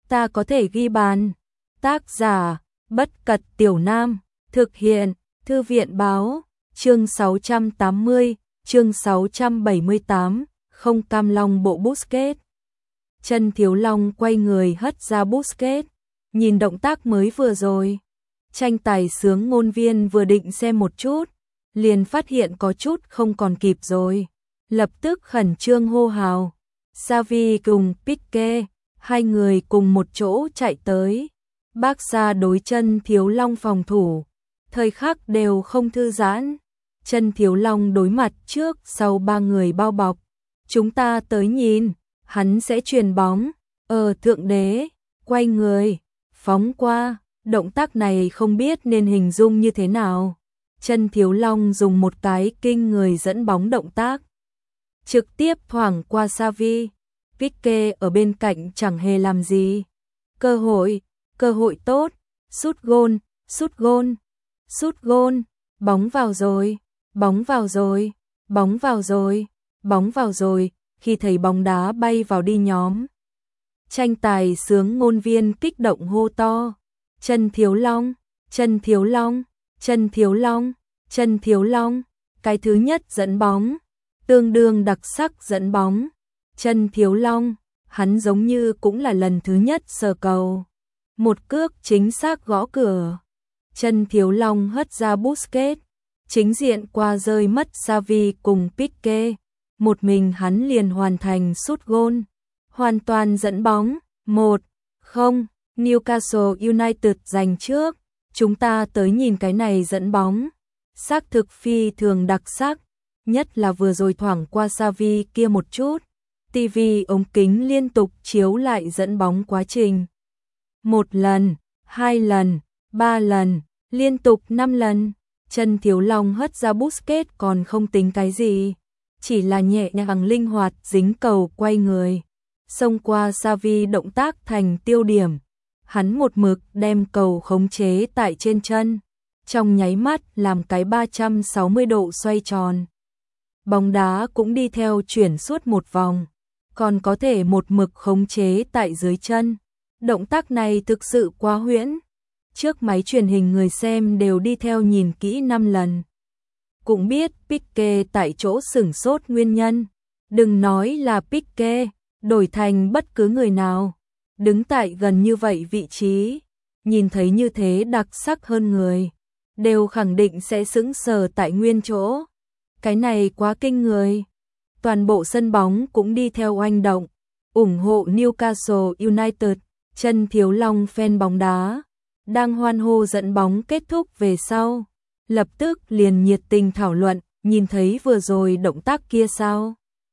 ta có thể ghi bàn. Tác giả, Bất Cật Tiểu Nam, thực hiện, Thư viện báo, chương 680, chương 678, không cam lòng bộ Busquets. Chân Thiếu Long quay người hất ra Busquets, nhìn động tác mới vừa rồi. Tranh tài sướng ngôn viên vừa định xem một chút, liền phát hiện có chút không còn kịp rồi. Lập tức khẩn trương hô hào. Xavi cùng Pique, hai người cùng một chỗ chạy tới. Barca đối Chân Thiếu Long phòng thủ, thời khắc đều không thư giãn. Chân Thiếu Long đối mặt trước sau ba người bao bọc. Chúng ta tới nhìn, hắn sẽ chuyền bóng. Thượng đế, quay người, phóng qua. Động tác này không biết nên hình dung như thế nào. Chân Thiếu Long dùng một cái kinh người dẫn bóng động tác, trực tiếp thoảng qua Xavi. Pique ở bên cạnh chẳng hề làm gì. Cơ hội tốt, sút gôn, sút gôn, sút gôn, bóng vào rồi, bóng vào rồi, bóng vào rồi, bóng vào rồi. Khi thấy bóng đá bay vào đi nhóm tranh tài sướng ngôn viên kích động hô to. Chân Thiếu Long, Chân Thiếu Long, Chân Thiếu Long, Chân Thiếu Long, cái thứ nhất dẫn bóng, tương đương đặc sắc dẫn bóng. Chân Thiếu Long, hắn giống như cũng là lần thứ nhất sờ cầu. Một cước chính xác gõ cửa. Chân Thiếu Long hất ra Busquets, chính diện qua rơi mất Xavi cùng Pique. Một mình hắn liền hoàn thành sút gôn, hoàn toàn dẫn bóng. 1-0, Newcastle United giành trước. Chúng ta tới nhìn cái này dẫn bóng, xác thực phi thường đặc sắc, nhất là vừa rồi thoảng qua Xavi kia một chút. TV ống kính liên tục chiếu lại dẫn bóng quá trình. 1 lần, 2 lần, 3 lần, liên tục 5 lần. Chân Thiếu Long hất ra Busquets còn không tính cái gì, chỉ là nhẹ nhàng linh hoạt dính cầu quay người, xông qua Xavi động tác thành tiêu điểm. Hắn một mực đem cầu khống chế tại trên chân, trong nháy mắt làm cái 360 độ xoay tròn. Bóng đá cũng đi theo chuyển suốt một vòng, còn có thể một mực khống chế tại dưới chân. Động tác này thực sự quá huyễn. Trước máy truyền hình người xem đều đi theo nhìn kỹ 5 lần. Cũng biết Pique tại chỗ sửng sốt nguyên nhân. Đừng nói là Pique, đổi thành bất cứ người nào, đứng tại gần như vậy vị trí, nhìn thấy như thế đặc sắc hơn người, đều khẳng định sẽ sững sờ tại nguyên chỗ. Cái này quá kinh người. Toàn bộ sân bóng cũng đi theo oanh động, ủng hộ Newcastle United. Chân Thiếu Long fan bóng đá đang hoan hô dẫn bóng kết thúc về sau, lập tức liền nhiệt tình thảo luận, nhìn thấy vừa rồi động tác kia sao?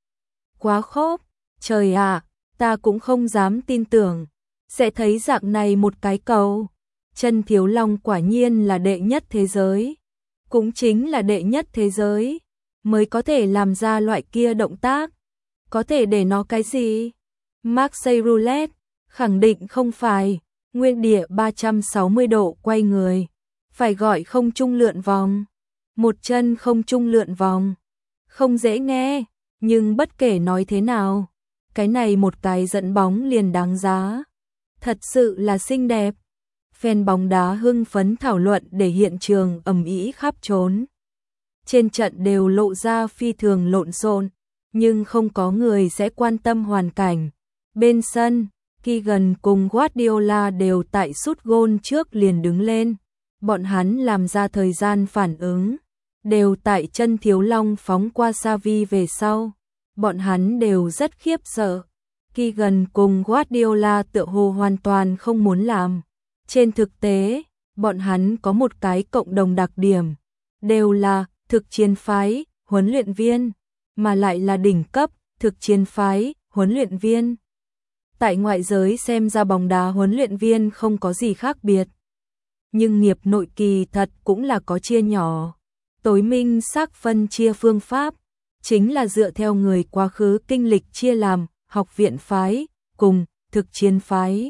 Quá khốc, trời ạ, ta cũng không dám tin tưởng sẽ thấy dạng này một cái cầu. Chân Thiếu Long quả nhiên là đệ nhất thế giới, cũng chính là đệ nhất thế giới mới có thể làm ra loại kia động tác. Có thể để nó cái gì? Marseille roulette, khẳng định không phải. Nguyên địa 360 độ quay người, phải gọi không trung lượn vòng. Một chân không trung lượn vòng, không dễ nghe, nhưng bất kể nói thế nào, cái này một cái dẫn bóng liền đáng giá. Thật sự là xinh đẹp. Fan bóng đá hưng phấn thảo luận để hiện trường ầm ĩ khắp trốn. Trên trận đều lộ ra phi thường lộn xộn, nhưng không có người sẽ quan tâm hoàn cảnh. Bên sân, Keegan cùng Guardiola đều tại sút gôn trước liền đứng lên. Bọn hắn làm ra thời gian phản ứng, đều tại Chân Thiếu Long phóng qua Xavi về sau. Bọn hắn đều rất khiếp sợ. Keegan cùng Guardiola tựa hồ hoàn toàn không muốn làm. Trên thực tế, bọn hắn có một cái cộng đồng đặc điểm, đều là thực chiến phái huấn luyện viên, mà lại là đỉnh cấp thực chiến phái huấn luyện viên. Tại ngoại giới xem ra bóng đá huấn luyện viên không có gì khác biệt, nhưng nghiệp nội kỳ thật cũng là có chia nhỏ. Tối minh xác phân chia phương pháp, chính là dựa theo người quá khứ kinh lịch chia làm học viện phái cùng thực chiến phái.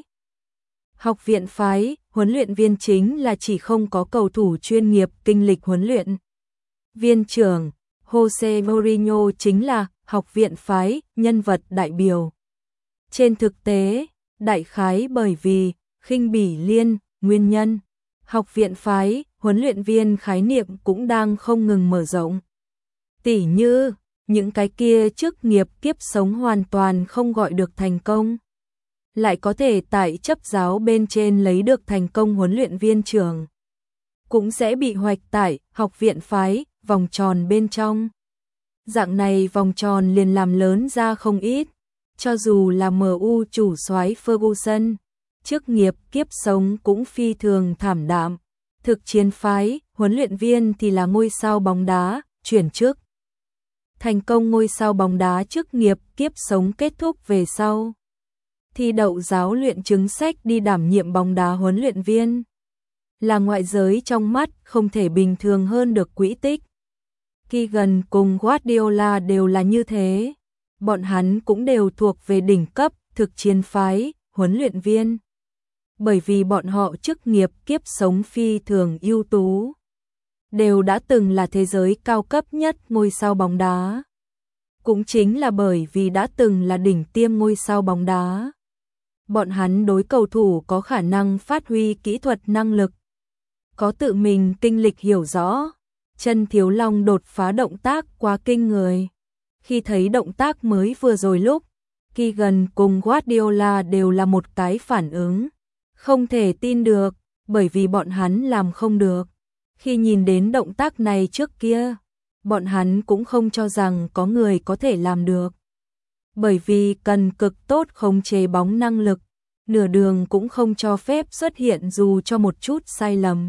Học viện phái, huấn luyện viên chính là chỉ không có cầu thủ chuyên nghiệp kinh lịch huấn luyện. Viên trưởng Jose Mourinho chính là học viện phái, nhân vật đại biểu. Trên thực tế, đại khái bởi vì khinh bỉ liên, nguyên nhân. Học viện phái, huấn luyện viên khái niệm cũng đang không ngừng mở rộng. Tỉ như, những cái kia chức nghiệp kiếp sống hoàn toàn không gọi được thành công. Lại có thể tại chấp giáo bên trên lấy được thành công huấn luyện viên trưởng. Cũng sẽ bị hoạch tại học viện phái, vòng tròn bên trong. Dạng này vòng tròn liền làm lớn ra không ít. Cho dù là MU chủ soái Ferguson, chức nghiệp kiếp sống cũng phi thường thảm đạm. Thực chiến phái, huấn luyện viên thì là ngôi sao bóng đá, chuyển chức. Thành công ngôi sao bóng đá chức nghiệp kiếp sống kết thúc về sau. Thi đậu giáo luyện chứng sách đi đảm nhiệm bóng đá huấn luyện viên. Là ngoại giới trong mắt không thể bình thường hơn được quỹ tích. Keegan cùng Guardiola đều là như thế. Bọn hắn cũng đều thuộc về đỉnh cấp, thực chiến phái, huấn luyện viên. Bởi vì bọn họ chức nghiệp kiếp sống phi thường ưu tú. Đều đã từng là thế giới cao cấp nhất ngôi sao bóng đá. Cũng chính là bởi vì đã từng là đỉnh tiêm ngôi sao bóng đá. Bọn hắn đối cầu thủ có khả năng phát huy kỹ thuật năng lực. Có tự mình kinh lịch hiểu rõ. Chân Thiếu Long đột phá động tác quá kinh người. Khi thấy động tác mới vừa rồi lúc, Keegan cùng Guardiola đều là một cái phản ứng. Không thể tin được, bởi vì bọn hắn làm không được. Khi nhìn đến động tác này trước kia, bọn hắn cũng không cho rằng có người có thể làm được. Bởi vì cần cực tốt khống chế bóng năng lực, nửa đường cũng không cho phép xuất hiện dù cho một chút sai lầm.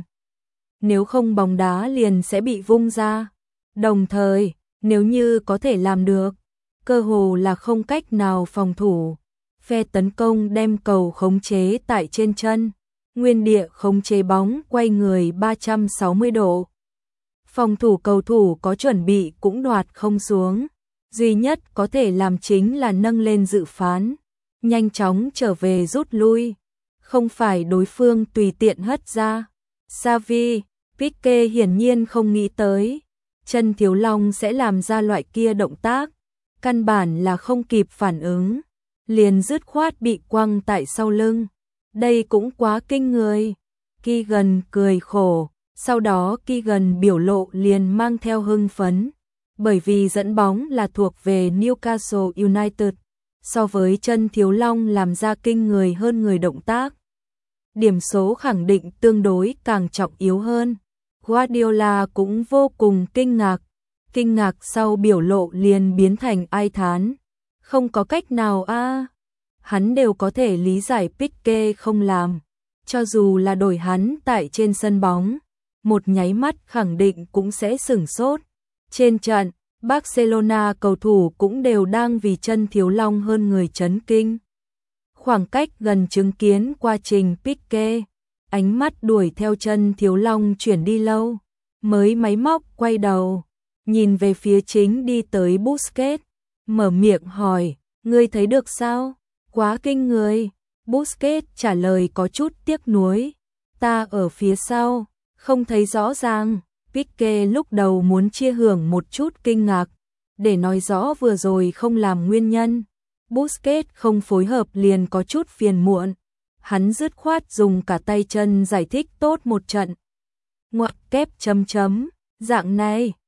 Nếu không bóng đá liền sẽ bị vung ra. Đồng thời, nếu như có thể làm được, cơ hồ là không cách nào phòng thủ. Phe tấn công đem cầu khống chế tại trên chân, nguyên địa khống chế bóng quay người 360 độ. Phòng thủ cầu thủ có chuẩn bị cũng đoạt không xuống. Duy nhất có thể làm chính là nâng lên dự phán, nhanh chóng trở về rút lui. Không phải đối phương tùy tiện hất ra. Xavi, Pique hiển nhiên không nghĩ tới. Chân Thiếu Long sẽ làm ra loại kia động tác. Căn bản là không kịp phản ứng. Liền dứt khoát bị quăng tại sau lưng. Đây cũng quá kinh người. Keegan cười khổ. Sau đó Keegan biểu lộ liền mang theo hưng phấn. Bởi vì dẫn bóng là thuộc về Newcastle United. So với Chân Thiếu Long làm ra kinh người hơn người động tác. Điểm số khẳng định tương đối càng trọng yếu hơn. Guardiola cũng vô cùng kinh ngạc. Kinh ngạc sau biểu lộ liền biến thành ai thán. Không có cách nào a. Hắn đều có thể lý giải Pique không làm. Cho dù là đổi hắn tại trên sân bóng, một nháy mắt khẳng định cũng sẽ sửng sốt. Trên trận, Barcelona cầu thủ cũng đều đang vì Chân Thiếu Long hơn người chấn kinh. Khoảng cách gần chứng kiến quá trình Pique, ánh mắt đuổi theo Chân Thiếu Long chuyển đi lâu, mới máy móc quay đầu, nhìn về phía chính đi tới Busquets, mở miệng hỏi, ngươi thấy được sao? Quá kinh người. Busquets trả lời có chút tiếc nuối, ta ở phía sau, không thấy rõ ràng. Pique lúc đầu muốn chia hưởng một chút kinh ngạc, để nói rõ vừa rồi không làm nguyên nhân. Busquets không phối hợp liền có chút phiền muộn. Hắn dứt khoát dùng cả tay chân giải thích tốt một trận. Ngoặc kép chấm chấm, dạng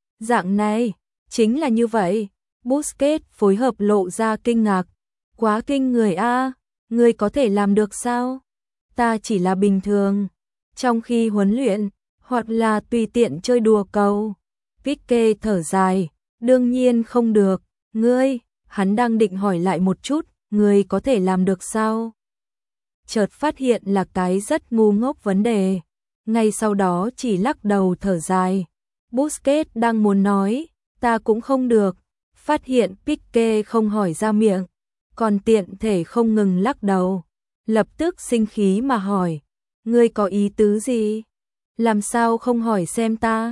này, chính là như vậy. Busquets phối hợp lộ ra kinh ngạc. Quá kinh người a, ngươi có thể làm được sao? Ta chỉ là bình thường. Trong khi huấn luyện, hoặc là tùy tiện chơi đùa cầu. Pique thở dài, đương nhiên không được. Ngươi, hắn đang định hỏi lại một chút, ngươi có thể làm được sao? Chợt phát hiện là cái rất ngu ngốc vấn đề. Ngay sau đó chỉ lắc đầu thở dài. Busquets đang muốn nói, ta cũng không được. Phát hiện Pique không hỏi ra miệng, còn tiện thể không ngừng lắc đầu. Lập tức sinh khí mà hỏi, ngươi có ý tứ gì? Làm sao không hỏi xem ta?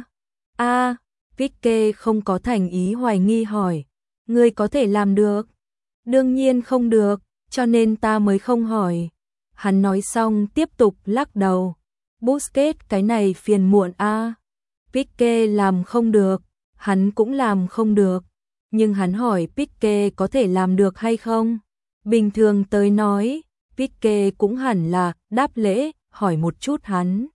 Pique không có thành ý hoài nghi hỏi, ngươi có thể làm được? Đương nhiên không được, cho nên ta mới không hỏi. Hắn nói xong tiếp tục lắc đầu. Busquets cái này phiền muộn a. Pique làm không được, hắn cũng làm không được. Nhưng hắn hỏi Pique có thể làm được hay không? Bình thường tới nói, Pique cũng hẳn là đáp lễ, hỏi một chút hắn.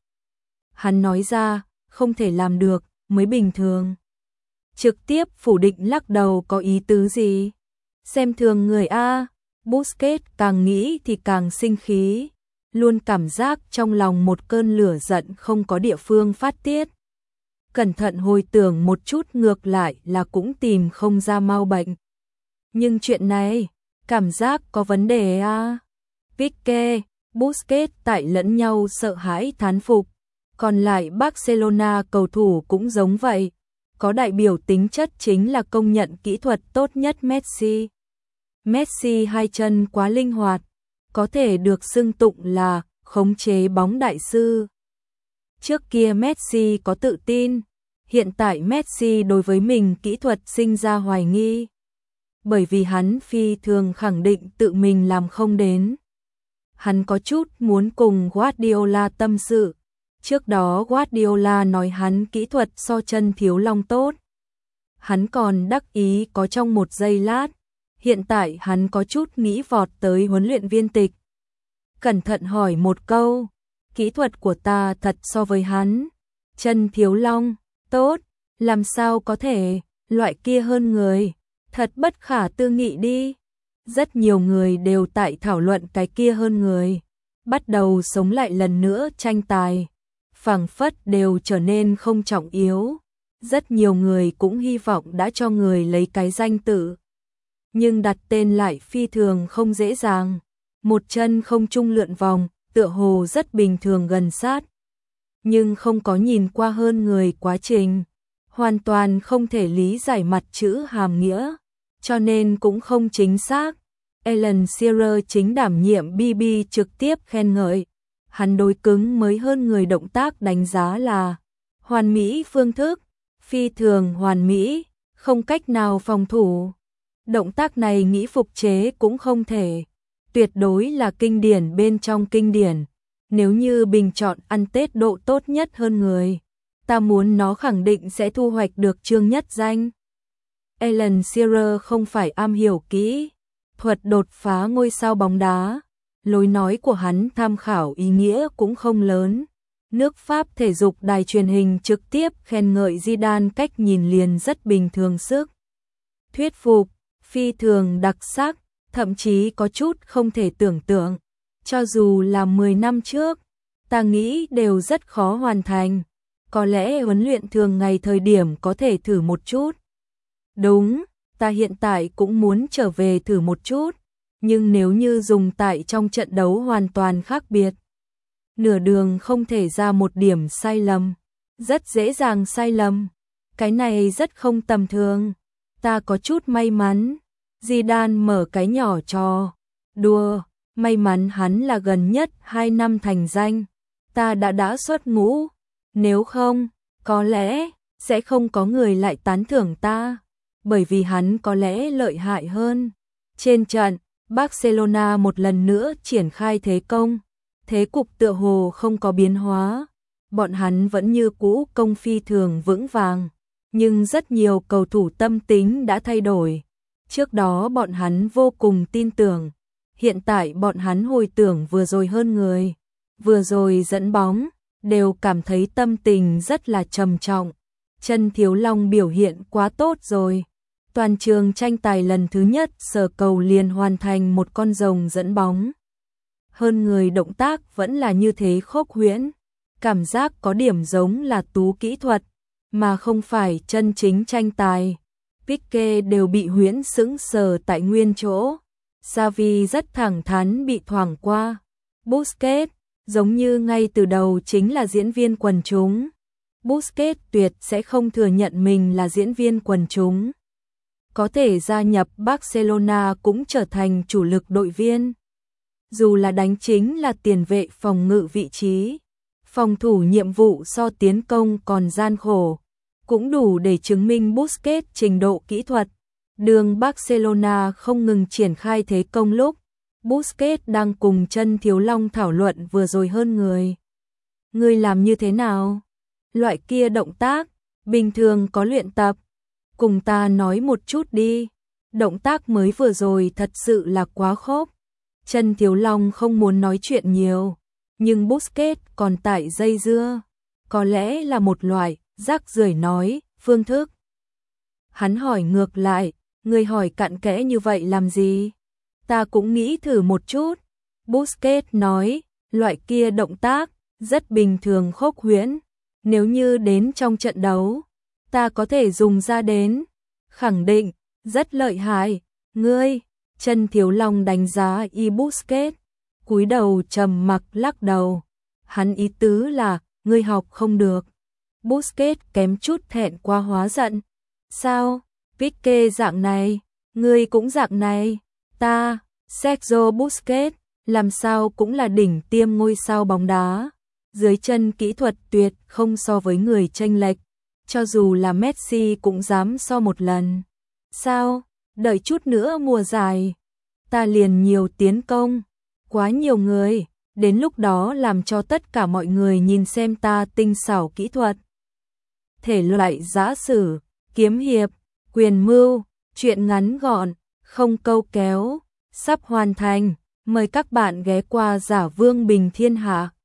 Hắn nói ra, không thể làm được, mới bình thường. Trực tiếp phủ định lắc đầu có ý tứ gì? Xem thường người A. Busquets càng nghĩ thì càng sinh khí, luôn cảm giác trong lòng một cơn lửa giận không có địa phương phát tiết. Cẩn thận hồi tưởng một chút ngược lại là cũng tìm không ra mau bệnh. Nhưng chuyện này, cảm giác có vấn đề à? Pique, Busquets tại lẫn nhau sợ hãi thán phục. Còn lại Barcelona cầu thủ cũng giống vậy. Có đại biểu tính chất chính là công nhận kỹ thuật tốt nhất Messi. Messi hai chân quá linh hoạt, có thể được xưng tụng là khống chế bóng đại sư. Trước kia Messi có tự tin, hiện tại Messi đối với mình kỹ thuật sinh ra hoài nghi. Bởi vì hắn phi thường khẳng định tự mình làm không đến. Hắn có chút muốn cùng Guardiola tâm sự. Trước đó Guardiola nói hắn kỹ thuật so chân Thiếu Long tốt. Hắn còn đắc ý có trong một giây lát. Hiện tại hắn có chút nghĩ vọt tới huấn luyện viên tịch. Cẩn thận hỏi một câu, kỹ thuật của ta thật so với hắn. Chân Thiếu Long, tốt, làm sao có thể, loại kia hơn người, thật bất khả tư nghị đi. Rất nhiều người đều tại thảo luận cái kia hơn người. Bắt đầu sống lại lần nữa tranh tài. Phảng phất đều trở nên không trọng yếu. Rất nhiều người cũng hy vọng đã cho người lấy cái danh tự. Nhưng đặt tên lại phi thường không dễ dàng. Một chân không trung lượn vòng, tựa hồ rất bình thường gần sát. Nhưng không có nhìn qua hơn người quá trình. Hoàn toàn không thể lý giải mặt chữ hàm nghĩa. Cho nên cũng không chính xác. Alan Shearer chính đảm nhiệm BB trực tiếp khen ngợi. Hắn đối cứng mới hơn người động tác đánh giá là hoàn mỹ phương thức, phi thường hoàn mỹ, không cách nào phòng thủ. Động tác này nghĩ phục chế cũng không thể. Tuyệt đối là kinh điển bên trong kinh điển. Nếu như bình chọn ăn Tết độ tốt nhất hơn người, ta muốn nó khẳng định sẽ thu hoạch được chương nhất danh. Alan Shearer không phải am hiểu kỹ thuật đột phá ngôi sao bóng đá. Lối nói của hắn tham khảo ý nghĩa cũng không lớn. Nước Pháp thể dục đài truyền hình trực tiếp khen ngợi Zidane cách nhìn liền rất bình thường sức. Thuyết phục, phi thường đặc sắc, thậm chí có chút không thể tưởng tượng. Cho dù là 10 năm trước, ta nghĩ đều rất khó hoàn thành. Có lẽ huấn luyện thường ngày thời điểm có thể thử một chút. Đúng, ta hiện tại cũng muốn trở về thử một chút. Nhưng nếu như dùng tại trong trận đấu hoàn toàn khác biệt. Nửa đường không thể ra một điểm sai lầm. Rất dễ dàng sai lầm. Cái này rất không tầm thường. Ta có chút may mắn. Zidane mở cái nhỏ trò đùa. May mắn hắn là gần nhất 2 năm thành danh. Ta đã xuất ngũ. Nếu không, có lẽ sẽ không có người lại tán thưởng ta. Bởi vì hắn có lẽ lợi hại hơn. Trên trận, Barcelona một lần nữa triển khai thế công. Thế cục tựa hồ không có biến hóa. Bọn hắn vẫn như cũ công phi thường vững vàng. Nhưng rất nhiều cầu thủ tâm tính đã thay đổi. Trước đó bọn hắn vô cùng tin tưởng. Hiện tại bọn hắn hồi tưởng vừa rồi hơn người. Vừa rồi dẫn bóng, đều cảm thấy tâm tình rất là trầm trọng. Chân Thiếu Long biểu hiện quá tốt rồi. Toàn trường tranh tài lần thứ nhất sờ cầu liền hoàn thành một con rồng dẫn bóng. Hơn người động tác vẫn là như thế khốc huyễn. Cảm giác có điểm giống là tú kỹ thuật, mà không phải chân chính tranh tài. Pique đều bị huyễn sững sờ tại nguyên chỗ. Xavi rất thẳng thắn bị thoảng qua. Busquets, giống như ngay từ đầu chính là diễn viên quần chúng. Busquets tuyệt sẽ không thừa nhận mình là diễn viên quần chúng. Có thể gia nhập Barcelona cũng trở thành chủ lực đội viên. Dù là đánh chính là tiền vệ phòng ngự vị trí, phòng thủ nhiệm vụ so tiến công còn gian khổ, cũng đủ để chứng minh Busquets trình độ kỹ thuật. Đường Barcelona không ngừng triển khai thế công lúc Busquets đang cùng chân Thiếu Long thảo luận vừa rồi hơn người. Người làm như thế nào? Loại kia động tác, bình thường có luyện tập. Cùng ta nói một chút đi. Động tác mới vừa rồi thật sự là quá khốc. Trần Thiếu Long không muốn nói chuyện nhiều, nhưng Busquets còn tại dây dưa, có lẽ là một loại rác rưởi nói, phương thức. Hắn hỏi ngược lại, người hỏi cặn kẽ như vậy làm gì? Ta cũng nghĩ thử một chút. Busquets nói, loại kia động tác, rất bình thường khốc huyễn. Nếu như đến trong trận đấu, ta có thể dùng ra đến. Khẳng định, rất lợi hại. Ngươi, Trần Thiếu Long đánh giá y Busquets, cúi đầu trầm mặc lắc đầu. Hắn ý tứ là, ngươi học không được. Busquets kém chút thẹn qua hóa giận. Sao? Pique dạng này, ngươi cũng dạng này. Ta, Sergio Busquets, làm sao cũng là đỉnh tiêm ngôi sao bóng đá. Dưới chân kỹ thuật tuyệt không so với người chênh lệch, cho dù là Messi cũng dám so một lần. Sao? Đợi chút nữa mùa giải, ta liền nhiều tiến công, quá nhiều người, đến lúc đó làm cho tất cả mọi người nhìn xem ta tinh xảo kỹ thuật. Thể loại giã sử, kiếm hiệp, quyền mưu, truyện ngắn gọn, không câu kéo, sắp hoàn thành, mời các bạn ghé qua Giả Vương Bình Thiên Hạ.